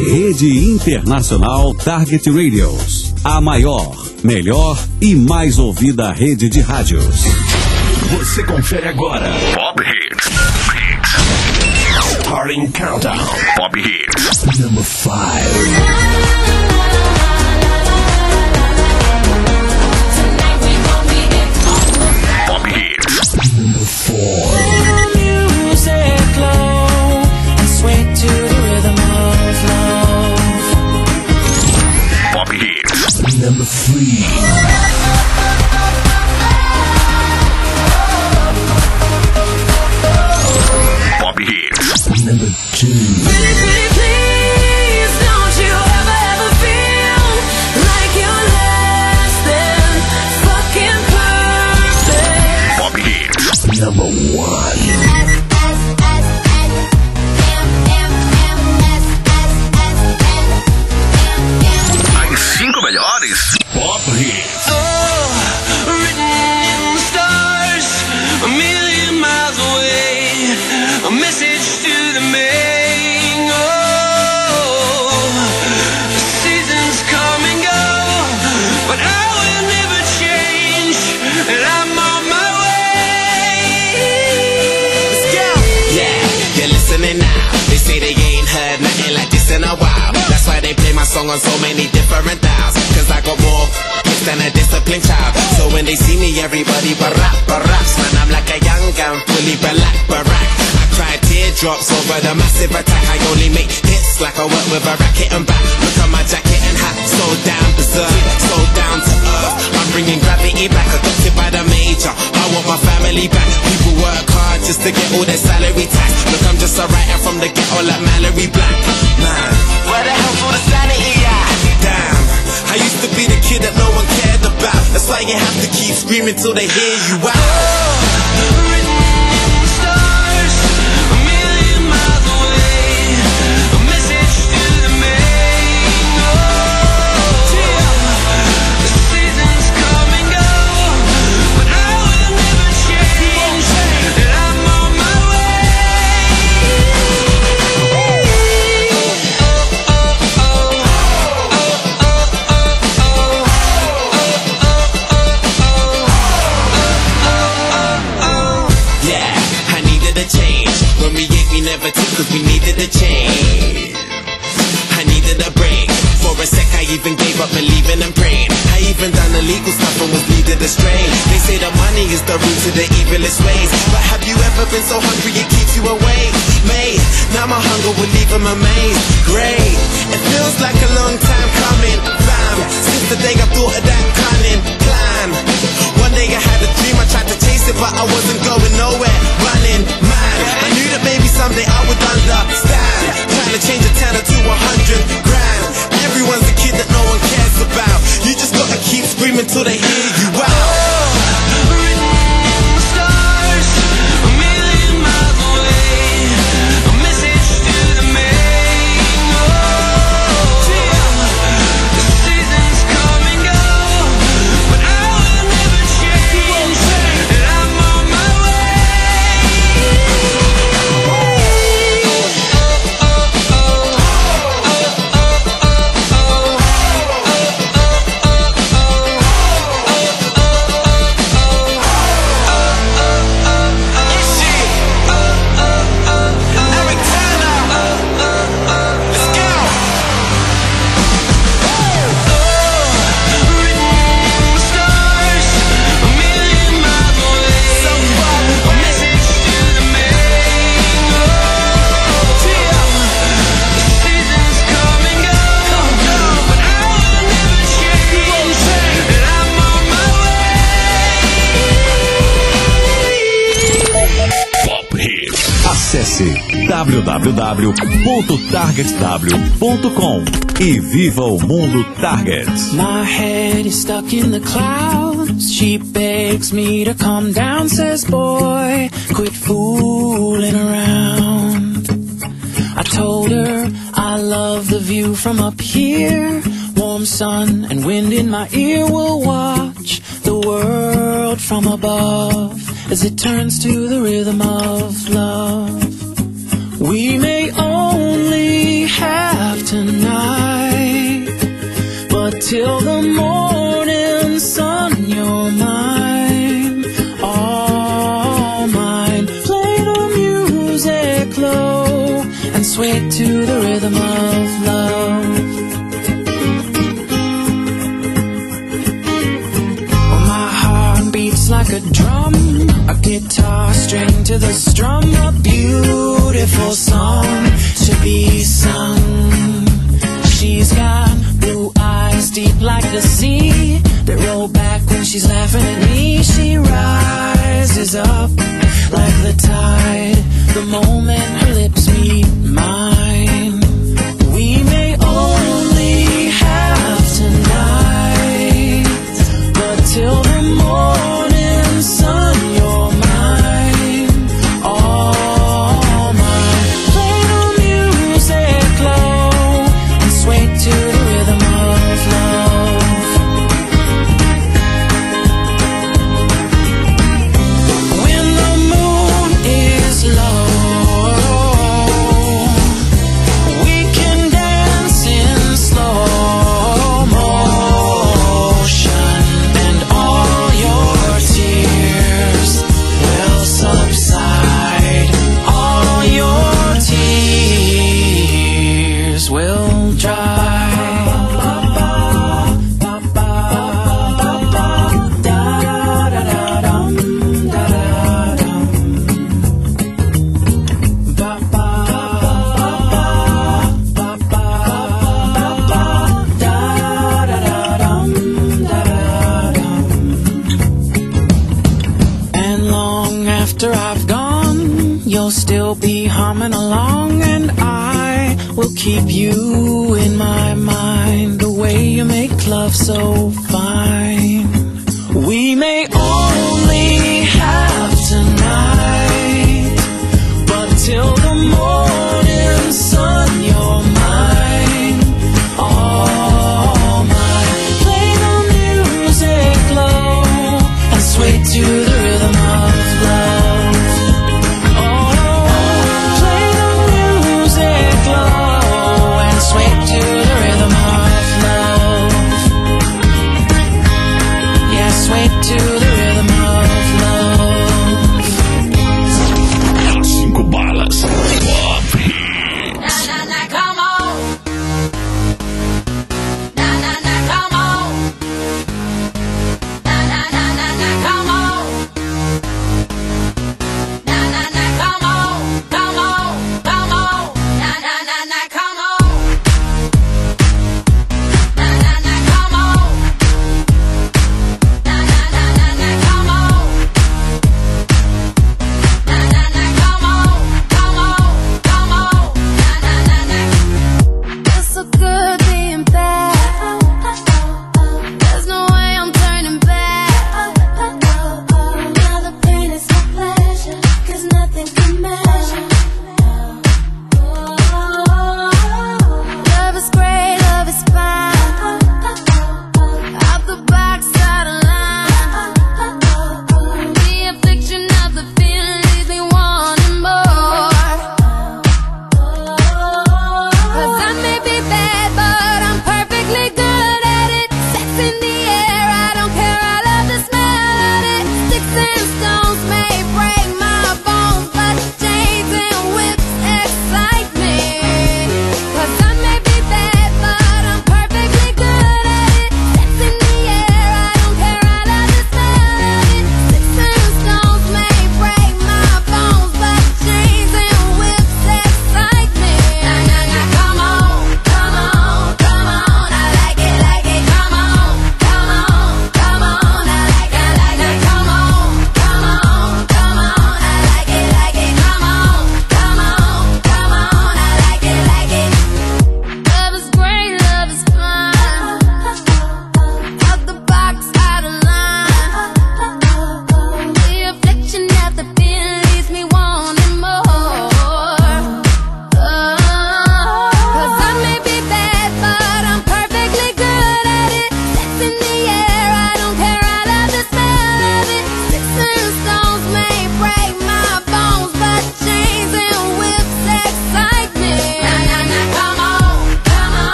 Rede Internacional Target Radios. A maior, melhor e mais ouvida rede de rádios. Você confere agora. Pop Hits. Starting Countdown. Pop Hits. Number 5. Pop Hits. Number 4. Music low and sway to the rhythm of love. Pop Hits. Number 3. Pop Hits. Number 2. Please don't you ever feel like you're less than fucking perfect. Pop Hits. Number 1. As 5 melhores Pop Hits. Written in the stars, a million miles away, a message to the main. The seasons come and go, but I will never change, and I'm on my way. Let's go. Yeah, you're listening now. They say they ain't heard nothing like this in a while. That's why they play my song on so many different dials. Cause I got more hits than a disciplined child. So when they see me, everybody baraps. Man, I'm like a young gun, fully black barack. I cry teardrops over the massive attack. I only make hits like I work with a racket and back. Look at my jacket and hat, so down berserk, so down to earth. I'm bringing gravity back, adopted by the major. I want my family back. People work hard just to get all their salary tax. Look, I'm just a writer from the ghetto like Mallory Black. Man, where the hell's all the sanity at? Damn, I used to be the kid that no one cared about. That's why you have to keep screaming till they hear you out. Written in the stars, a million miles away, a message to the main. The seasons come and go, but I will never change, and I'm on my Yeah, I needed a change. When we ate, we never took cause we needed a change. I needed a break. For a sec, I even gave up believing and praying. I even done illegal stuff and was leading astray. They say the money is the root to the evilest ways. But have you ever been so hungry it keeps you awake? Mate, now my hunger will leave them amazed. Great, it feels like a long time coming. Fam, since the day I thought of that cunning plan. One day I had a dream, I tried to chase it, but I wasn't going nowhere. Running mad, I knew that maybe someday I would understand. Trying to change a 10 to 100 grand. Everyone's a kid that no one cares about. You just gotta keep screaming till they hear you out. Written in the stars, a million miles away, a message to the main. The seasons come and go, but I will never change, and I'm on my Acesse www.targetw.com e viva o mundo Target. My head is stuck in the clouds. She begs me to calm down, says, boy, quit fooling around. I told her I love the view from up here. Warm sun and wind in my ear. Will watch the world from above as it turns to the rhythm of love. We may only have tonight, sway to the rhythm of love. Oh, my heart beats like a drum, a guitar string to the strum, a beautiful song to be sung. She's got blue eyes deep like the sea that roll back when she's laughing at me. She rises up like the tide the moment her lips meet mine. We may only have tonight, but till the morning sun, you're mine, all mine. Play the music low and sway to the rhythm of love. When the moon is low, we can dance in slow motion, and all your tears will subside. All your tears will dry. And long after I've gone, you'll still be humming along, and I will keep you in my mind. The way you make love so fine. We may only have tonight, but till the morning sun, you're mine, all mine. Play the music low and sway to the rhythm of love. Oh, play the music low and sway to the rhythm of love. Yeah, sway to the rhythm of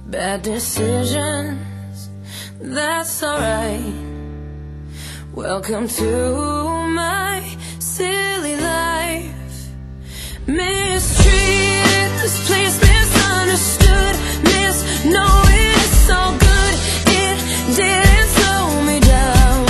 Bad decisions, that's alright. Welcome to my silly life. Mistreated, this place misunderstood. Knowing it's all good, it didn't slow me down.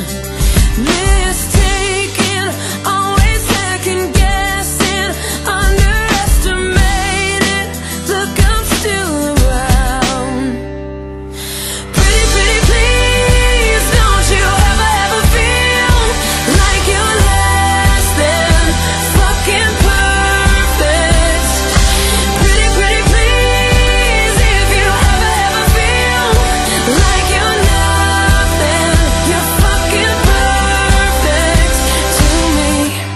Mistaken, always second guessing, underestimated. Look, I'm still around. Pretty, pretty, please, don't you ever feel like you're less than fucking perfect. Pretty, pretty, please, if you ever feel like you're nothing, you're fucking perfect to me.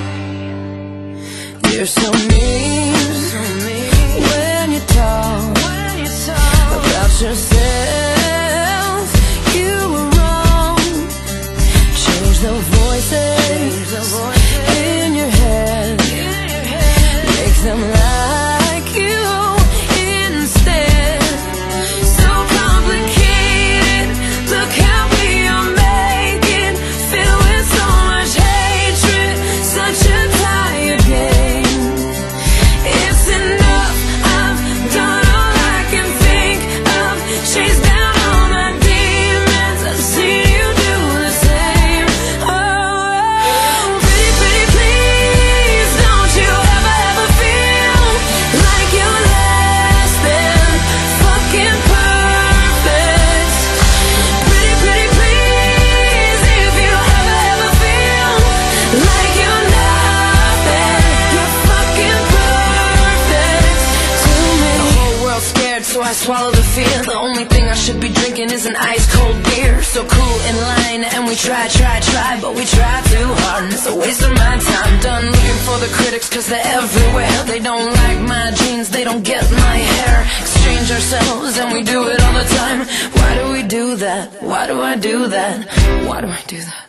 You're so mean when you talk about yourself. You were wrong. Change the voices in your head. Make them like you instead. So complicated. Look how we are making. Filled with so much hatred. Such a tired game. It's enough. I've done all I can think of. Chase down all my demons. I've seen you do the same. Oh, pretty, pretty, please, don't you ever feel like you're less than fucking perfect. Pretty, pretty, please, if you ever feel like you're nothing, you're fucking perfect to me. The whole world's scared, so I swallow the fear. The only thing I should be drinking is an ice cold beer. So cool in line, and we try, but we try too hard, and it's a waste of my time. Done looking for the critics, cause they're everywhere. They don't like my jeans, they don't get my hair. Exchange ourselves, and we do it all the time. Why do we do that? Why do I do that? Why do I do that?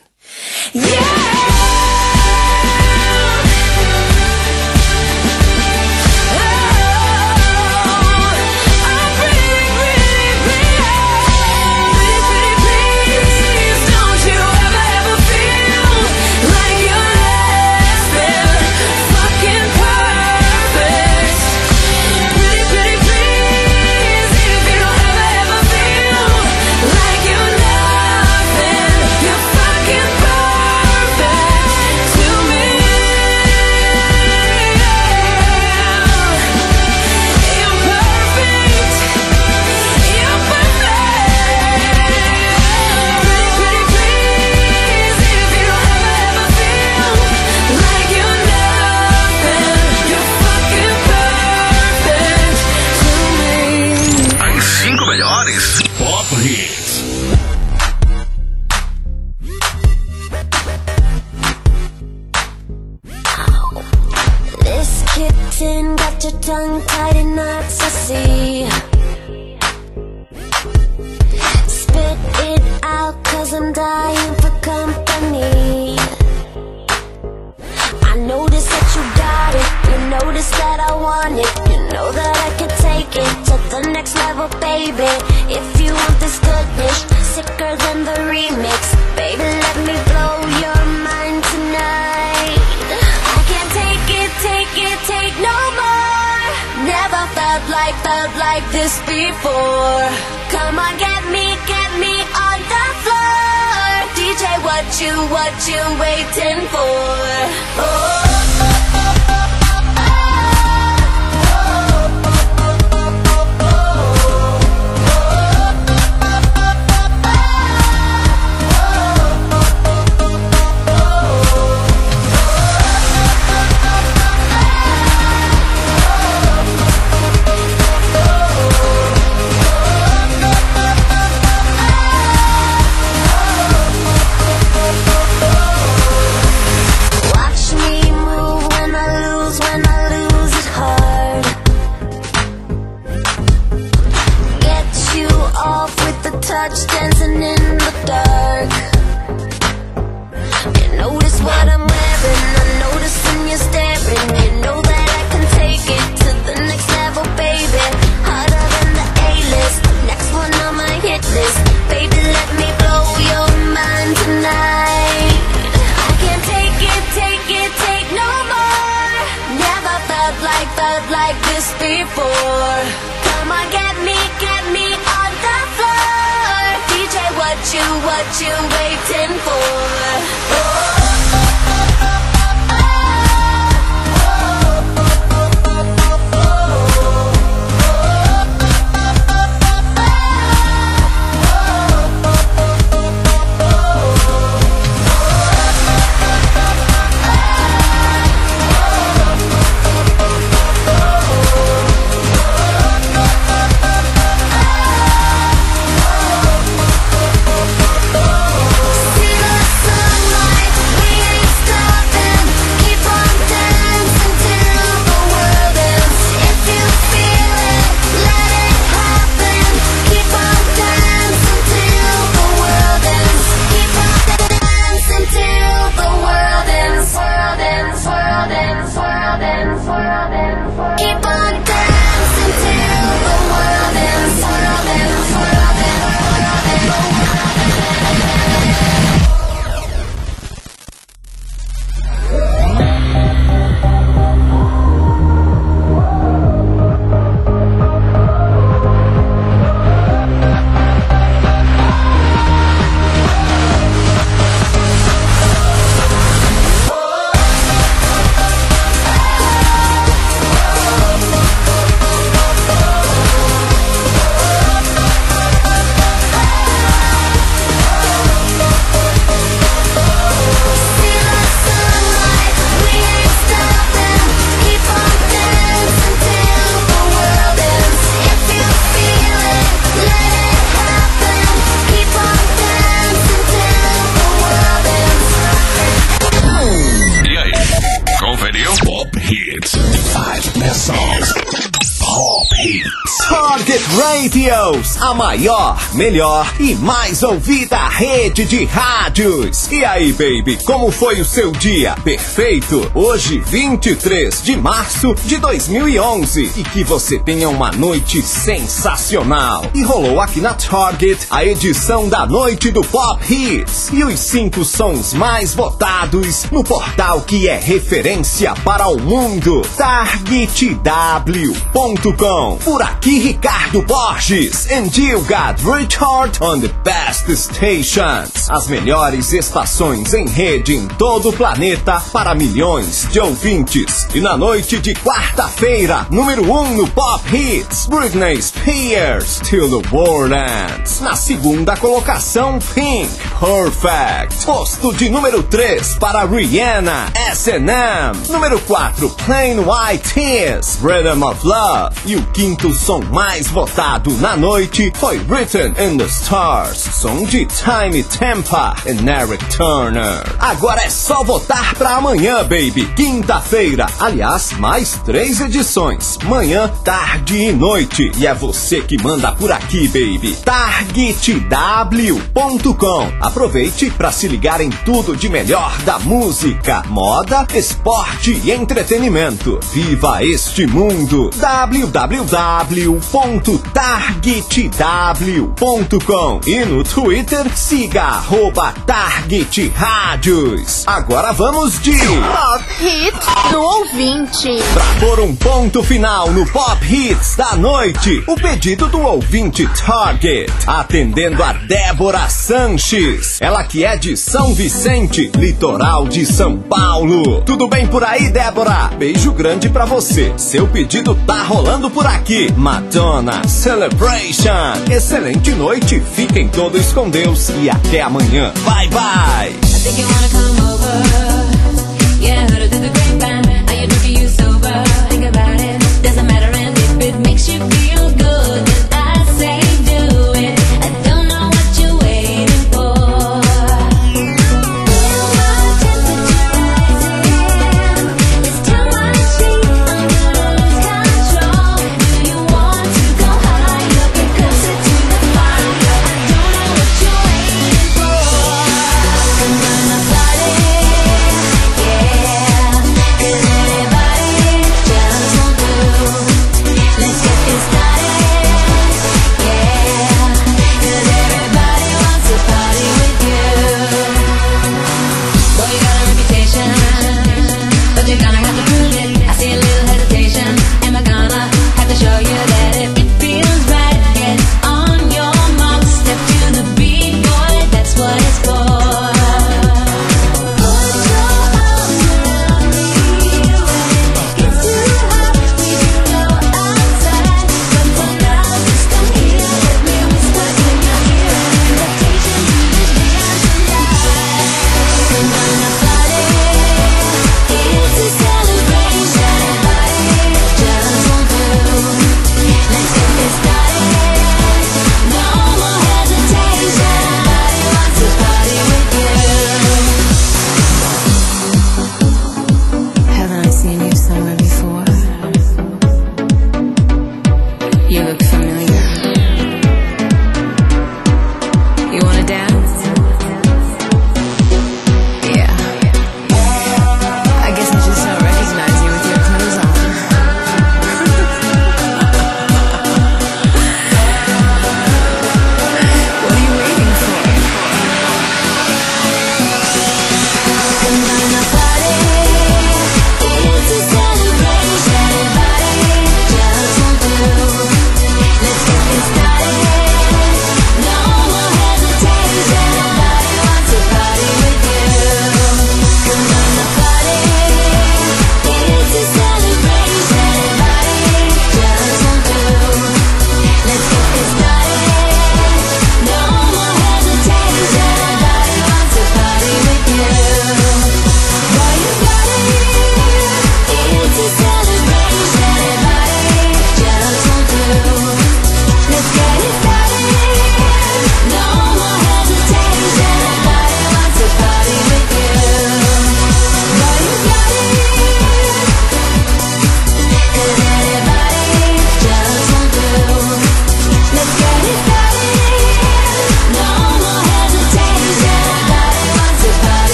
Got your tongue tied in knots, I see. Spit it out, cause I'm dying for company. I notice that you got it. You notice that I want it. You know that I can take it to the next level, baby. If you want this goodness, sicker than the remix, baby, let me blow your mind tonight. I can't take it, take no more. Never felt like this before. Come on, get me on the floor. DJ, what you waiting for? Oh. Touch dancing in the dark. You notice what I'm wearing, I notice when you're staring. You know that I can take it to the next level, baby. Harder than the A-list. more. Come on, get me on the floor. DJ, what you waiting for? Target Radios, a maior, melhor e mais ouvida rede de rádios. E aí, baby, como foi o seu dia? Perfeito? Hoje, 23 de março de 2011. E que você tenha uma noite sensacional. E rolou aqui na Target a edição da noite do Pop Hits e os 5 sons mais votados no portal que é referência para o mundo, targetw.com. Por aqui, Ricardo Borges, and you got Richard on the best stations. As melhores estações em rede em todo o planeta para milhões de ouvintes. E na noite de quarta-feira, número 1 no Pop Hits, Britney Spears, Till the World Ends. Na segunda colocação, Pink, Perfect. Posto de número 3 para Rihanna, S&M. Número 4, Plain White Tees, Rhythm of Love. E o quinto som mais votado na noite foi Written in the Stars, som de Time Tempa e Eric Turner. Agora é só votar pra amanhã, baby, quinta-feira. Aliás, mais 3 edições, manhã, tarde e noite. E é você que manda por aqui, baby. targetw.com. Aproveite pra se ligar em tudo de melhor da música, moda, esporte e entretenimento. Viva este mundo. www.targetw.com. E no Twitter, siga @Target Rádios. Agora vamos de Pop Hits do ouvinte. Pra pôr um ponto final no Pop Hits da noite, o pedido do ouvinte Target, atendendo a Débora Sanches, ela que é de São Vicente, litoral de São Paulo. Tudo bem por aí, Débora? Beijo grande pra você. Seu pedido tá rolando por aqui. Madonna, Celebration. Excelente noite, fiquem todos com Deus e até amanhã. Bye, bye.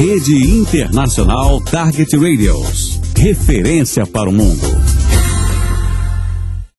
Rede Internacional Target Radios. Referência para o mundo.